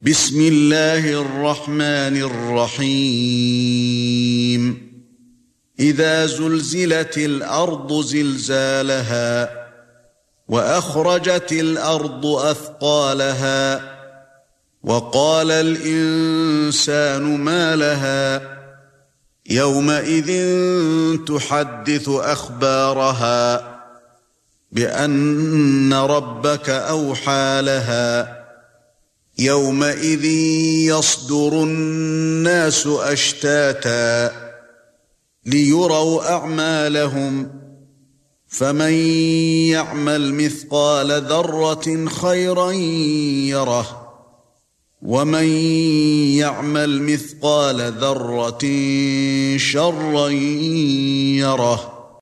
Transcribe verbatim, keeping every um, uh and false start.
بسم الله الرحمن الرحيم إذا زلزلت الأرض زلزالها وأخرجت الأرض أثقالها وقال الإنسان ما لها يومئذ تحدث أخبارها بأن ربك أوحى لها يومئذ يصدر الناس أشتاتا ليروا أعمالهم فمن يعمل مثقال ذرة خيرا يره ومن يعمل مثقال ذرة شرا يره